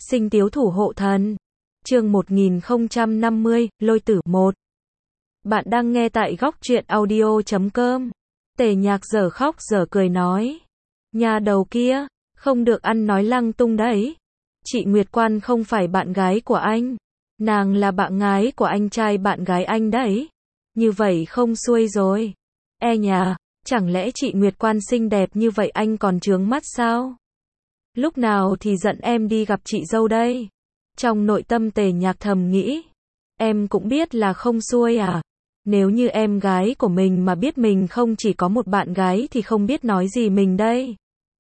Sinh tiếu thủ hộ thần. Chương 1050, Lôi tử 1. Bạn đang nghe tại góc truyện audio.com. Tề Nhạc dở khóc dở cười nói. Nhà đầu kia, không được ăn nói lăng tung đấy. Chị Nguyệt Quan không phải bạn gái của anh. Nàng là bạn gái của anh trai bạn gái anh đấy. Như vậy không xuôi rồi. E nhà, chẳng lẽ chị Nguyệt Quan xinh đẹp như vậy anh còn chướng mắt sao? Lúc nào thì dẫn em đi gặp chị dâu đây? Trong nội tâm Tề Nhạc thầm nghĩ. Em cũng biết là không xuôi à? Nếu như em gái của mình mà biết mình không chỉ có một bạn gái thì không biết nói gì mình đây.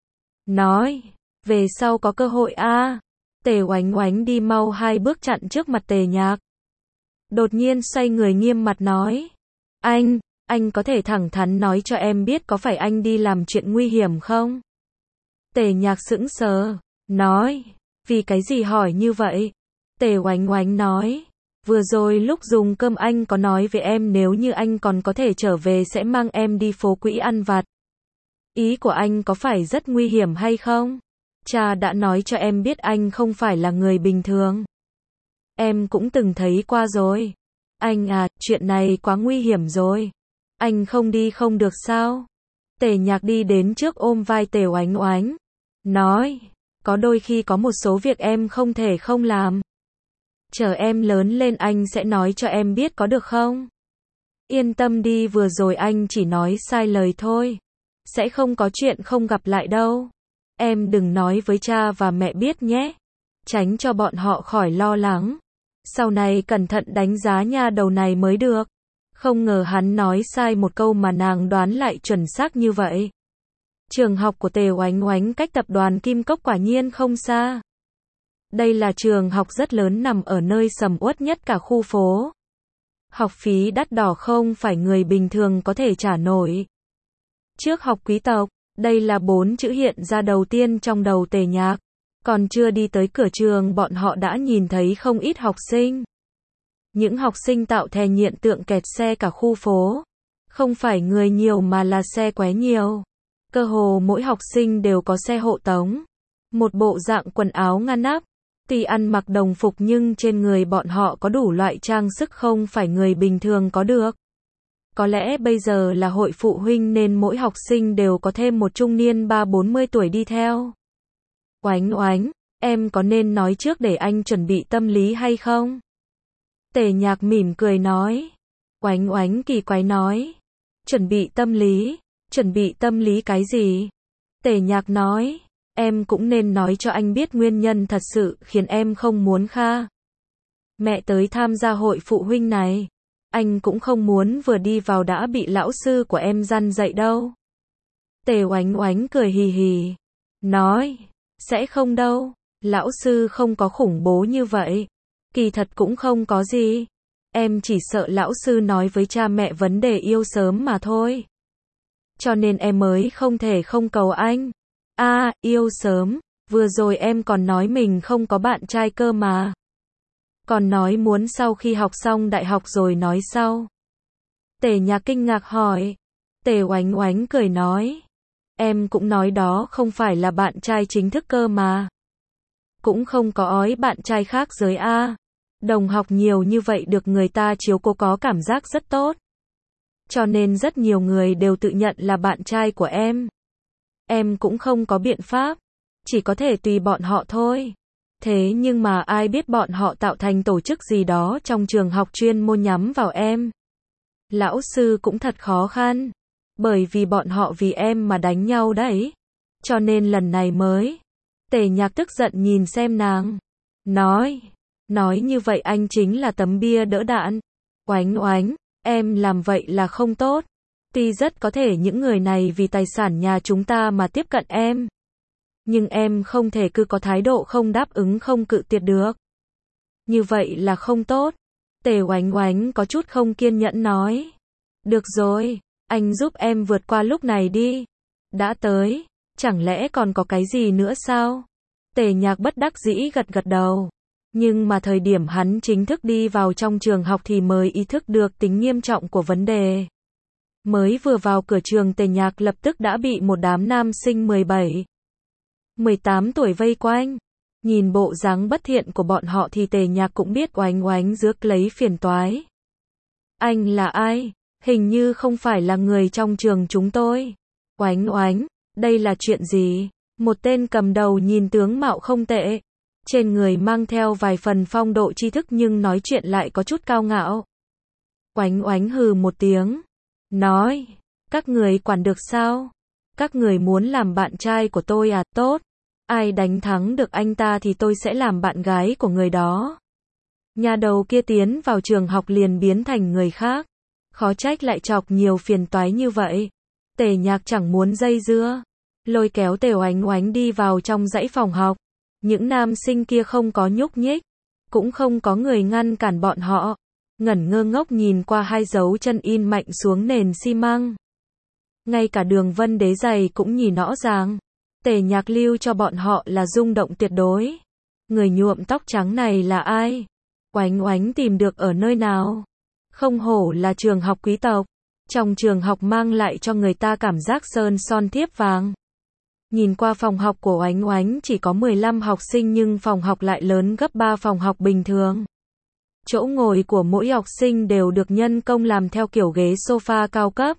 Nói, về sau có cơ hội a. Tề Oánh Oánh đi mau 2 bước chặn trước mặt Tề Nhạc. Đột nhiên xoay người nghiêm mặt nói. Anh có thể thẳng thắn nói cho em biết có phải anh đi làm chuyện nguy hiểm không? Tề Nhạc sững sờ, nói, vì cái gì hỏi như vậy? Tề Oánh Oánh nói, vừa rồi lúc dùng cơm anh có nói với em nếu như anh còn có thể trở về sẽ mang em đi phố Quỹ ăn vặt. Ý của anh có phải rất nguy hiểm hay không? Cha đã nói cho em biết anh không phải là người bình thường. Em cũng từng thấy qua rồi. Anh à, chuyện này quá nguy hiểm rồi. Anh không đi không được sao? Tề Nhạc đi đến trước ôm vai Tề Oánh Oánh. Nói, có đôi khi có một số việc em không thể không làm. Chờ em lớn lên anh sẽ nói cho em biết có được không? Yên tâm đi, vừa rồi anh chỉ nói sai lời thôi. Sẽ không có chuyện không gặp lại đâu. Em đừng nói với cha và mẹ biết nhé. Tránh cho bọn họ khỏi lo lắng. Sau này cẩn thận đánh giá nha đầu này mới được. Không ngờ hắn nói sai một câu mà nàng đoán lại chuẩn xác như vậy. Trường học của Tề Oánh Oánh cách tập đoàn Kim Cốc quả nhiên không xa. Đây là trường học rất lớn nằm ở nơi sầm uất nhất cả khu phố. Học phí đắt đỏ không phải người bình thường có thể trả nổi. Trước học quý tộc, đây là 4 chữ hiện ra đầu tiên trong đầu Tề Nhạc. Còn chưa đi tới cửa trường bọn họ đã nhìn thấy không ít học sinh. Những học sinh tạo thành hiện tượng kẹt xe cả khu phố. Không phải người nhiều mà là xe qué nhiều. Cơ hồ mỗi học sinh đều có xe hộ tống. Một bộ dạng quần áo ngăn nắp. Tuy ăn mặc đồng phục nhưng trên người bọn họ có đủ loại trang sức không phải người bình thường có được. Có lẽ bây giờ là hội phụ huynh nên mỗi học sinh đều có thêm một trung niên 30-40 tuổi đi theo. Oánh Oánh, em có nên nói trước để anh chuẩn bị tâm lý hay không? Tề Nhạc mỉm cười nói. Oánh Oánh kỳ quái nói. Chuẩn bị tâm lý cái gì? Tề Nhạc nói. Em cũng nên nói cho anh biết nguyên nhân thật sự khiến em không muốn Kha mẹ tới tham gia hội phụ huynh này. Anh cũng không muốn vừa đi vào đã bị lão sư của em răn dạy đâu. Tề Oánh Oánh cười hì hì. Nói. Sẽ không đâu. Lão sư không có khủng bố như vậy. Kỳ thật cũng không có gì. Em chỉ sợ lão sư nói với cha mẹ vấn đề yêu sớm mà thôi. Cho nên em mới không thể không cầu anh. Yêu sớm. Vừa rồi em còn nói mình không có bạn trai cơ mà. Còn nói muốn sau khi học xong đại học rồi nói sau. Tề Nhạc kinh ngạc hỏi. Tề Oánh Oánh cười nói. Em cũng nói đó không phải là bạn trai chính thức cơ mà. Cũng không có ói bạn trai khác giới a. Đồng học nhiều như vậy được người ta chiếu cố có cảm giác rất tốt. Cho nên rất nhiều người đều tự nhận là bạn trai của em. Em cũng không có biện pháp. Chỉ có thể tùy bọn họ thôi. Thế nhưng mà ai biết bọn họ tạo thành tổ chức gì đó trong trường học chuyên môn nhắm vào em. Lão sư cũng thật khó khăn. Bởi vì bọn họ vì em mà đánh nhau đấy. Cho nên lần này mới. Tề Nhạc tức giận nhìn xem nàng. Nói như vậy anh chính là tấm bia đỡ đạn. Oánh Oánh, em làm vậy là không tốt. Tuy rất có thể những người này vì tài sản nhà chúng ta mà tiếp cận em. Nhưng em không thể cứ có thái độ không đáp ứng không cự tuyệt được. Như vậy là không tốt. Tề Oánh Oánh có chút không kiên nhẫn nói. Được rồi, anh giúp em vượt qua lúc này đi. Đã tới, chẳng lẽ còn có cái gì nữa sao? Tề Nhạc bất đắc dĩ gật gật đầu. Nhưng mà thời điểm hắn chính thức đi vào trong trường học thì mới ý thức được tính nghiêm trọng của vấn đề. Mới vừa vào cửa trường Tề Nhạc lập tức đã bị một đám nam sinh 17, 18 tuổi vây quanh. Nhìn bộ dáng bất thiện của bọn họ thì Tề Nhạc cũng biết Oánh Oánh rước lấy phiền toái. Anh là ai? Hình như không phải là người trong trường chúng tôi. Oánh Oánh, đây là chuyện gì? Một tên cầm đầu nhìn tướng mạo không tệ. Trên người mang theo vài phần phong độ tri thức nhưng nói chuyện lại có chút cao ngạo. Oánh Oánh hừ một tiếng. Nói, các người quản được sao? Các người muốn làm bạn trai của tôi à? Tốt. Ai đánh thắng được anh ta thì tôi sẽ làm bạn gái của người đó. Nhà đầu kia tiến vào trường học liền biến thành người khác. Khó trách lại chọc nhiều phiền toái như vậy. Tề Nhạc chẳng muốn dây dưa. Lôi kéo Tề Oánh Oánh đi vào trong dãy phòng học. Những nam sinh kia không có nhúc nhích. Cũng không có người ngăn cản bọn họ. Ngẩn ngơ ngốc nhìn qua hai dấu chân in mạnh xuống nền xi măng. Ngay cả đường vân đế giày cũng nhìn rõ ràng. Tề Nhạc lưu cho bọn họ là rung động tuyệt đối. Người nhuộm tóc trắng này là ai? Oánh Oánh tìm được ở nơi nào? Không hổ là trường học quý tộc. Trong trường học mang lại cho người ta cảm giác sơn son thiếp vàng. Nhìn qua phòng học của Oánh Oánh chỉ có 15 học sinh nhưng phòng học lại lớn gấp 3 phòng học bình thường. Chỗ ngồi của mỗi học sinh đều được nhân công làm theo kiểu ghế sofa cao cấp.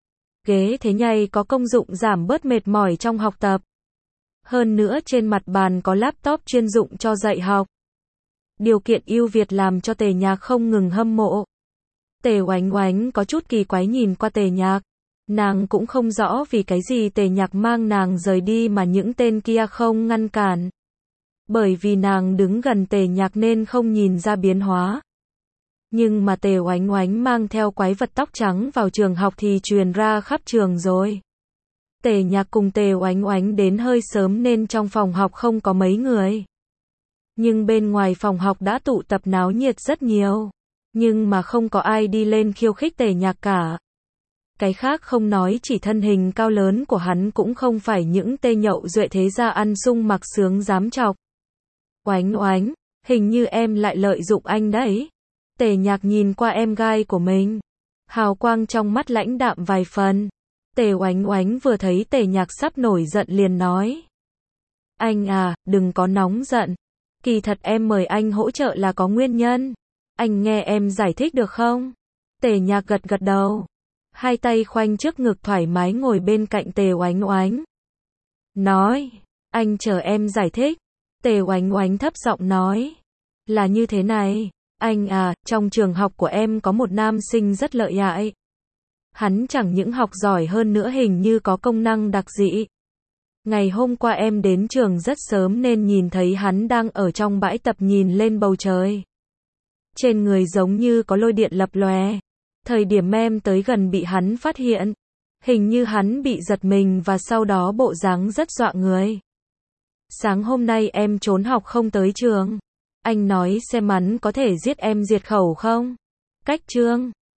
Ghế thế nhây có công dụng giảm bớt mệt mỏi trong học tập. Hơn nữa trên mặt bàn có laptop chuyên dụng cho dạy học. Điều kiện ưu việt làm cho Tề Nhạc không ngừng hâm mộ. Tề Oánh Oánh có chút kỳ quái nhìn qua Tề Nhạc. Nàng cũng không rõ vì cái gì Tề Nhạc mang nàng rời đi mà những tên kia không ngăn cản. Bởi vì nàng đứng gần Tề Nhạc nên không nhìn ra biến hóa. Nhưng mà Tề Oánh Oánh mang theo quái vật tóc trắng vào trường học thì truyền ra khắp trường rồi. Tề Nhạc cùng Tề Oánh Oánh đến hơi sớm nên trong phòng học không có mấy người. Nhưng bên ngoài phòng học đã tụ tập náo nhiệt rất nhiều. Nhưng mà không có ai đi lên khiêu khích Tề Nhạc cả. Cái khác không nói chỉ thân hình cao lớn của hắn cũng không phải những tên nhậu duệ thế gia ăn sung mặc sướng dám chọc. Oánh Oánh, hình như em lại lợi dụng anh đấy. Tề Nhạc nhìn qua em gái của mình. Hào quang trong mắt lãnh đạm vài phần. Tề Oánh Oánh vừa thấy Tề Nhạc sắp nổi giận liền nói. Anh à, đừng có nóng giận. Kỳ thật em mời anh hỗ trợ là có nguyên nhân. Anh nghe em giải thích được không? Tề Nhạc gật gật đầu. Hai tay khoanh trước ngực thoải mái ngồi bên cạnh Tề Oánh Oánh. Nói, anh chờ em giải thích. Tề Oánh Oánh thấp giọng nói. Là như thế này, anh à, trong trường học của em có một nam sinh rất lợi hại. Hắn chẳng những học giỏi hơn nữa hình như có công năng đặc dị. Ngày hôm qua em đến trường rất sớm nên nhìn thấy hắn đang ở trong bãi tập nhìn lên bầu trời. Trên người giống như có lôi điện lập lòe. Thời điểm em tới gần bị hắn phát hiện. Hình như hắn bị giật mình và sau đó bộ dáng rất dọa người. Sáng hôm nay em trốn học không tới trường. Anh nói xem hắn có thể giết em diệt khẩu không? Cách chương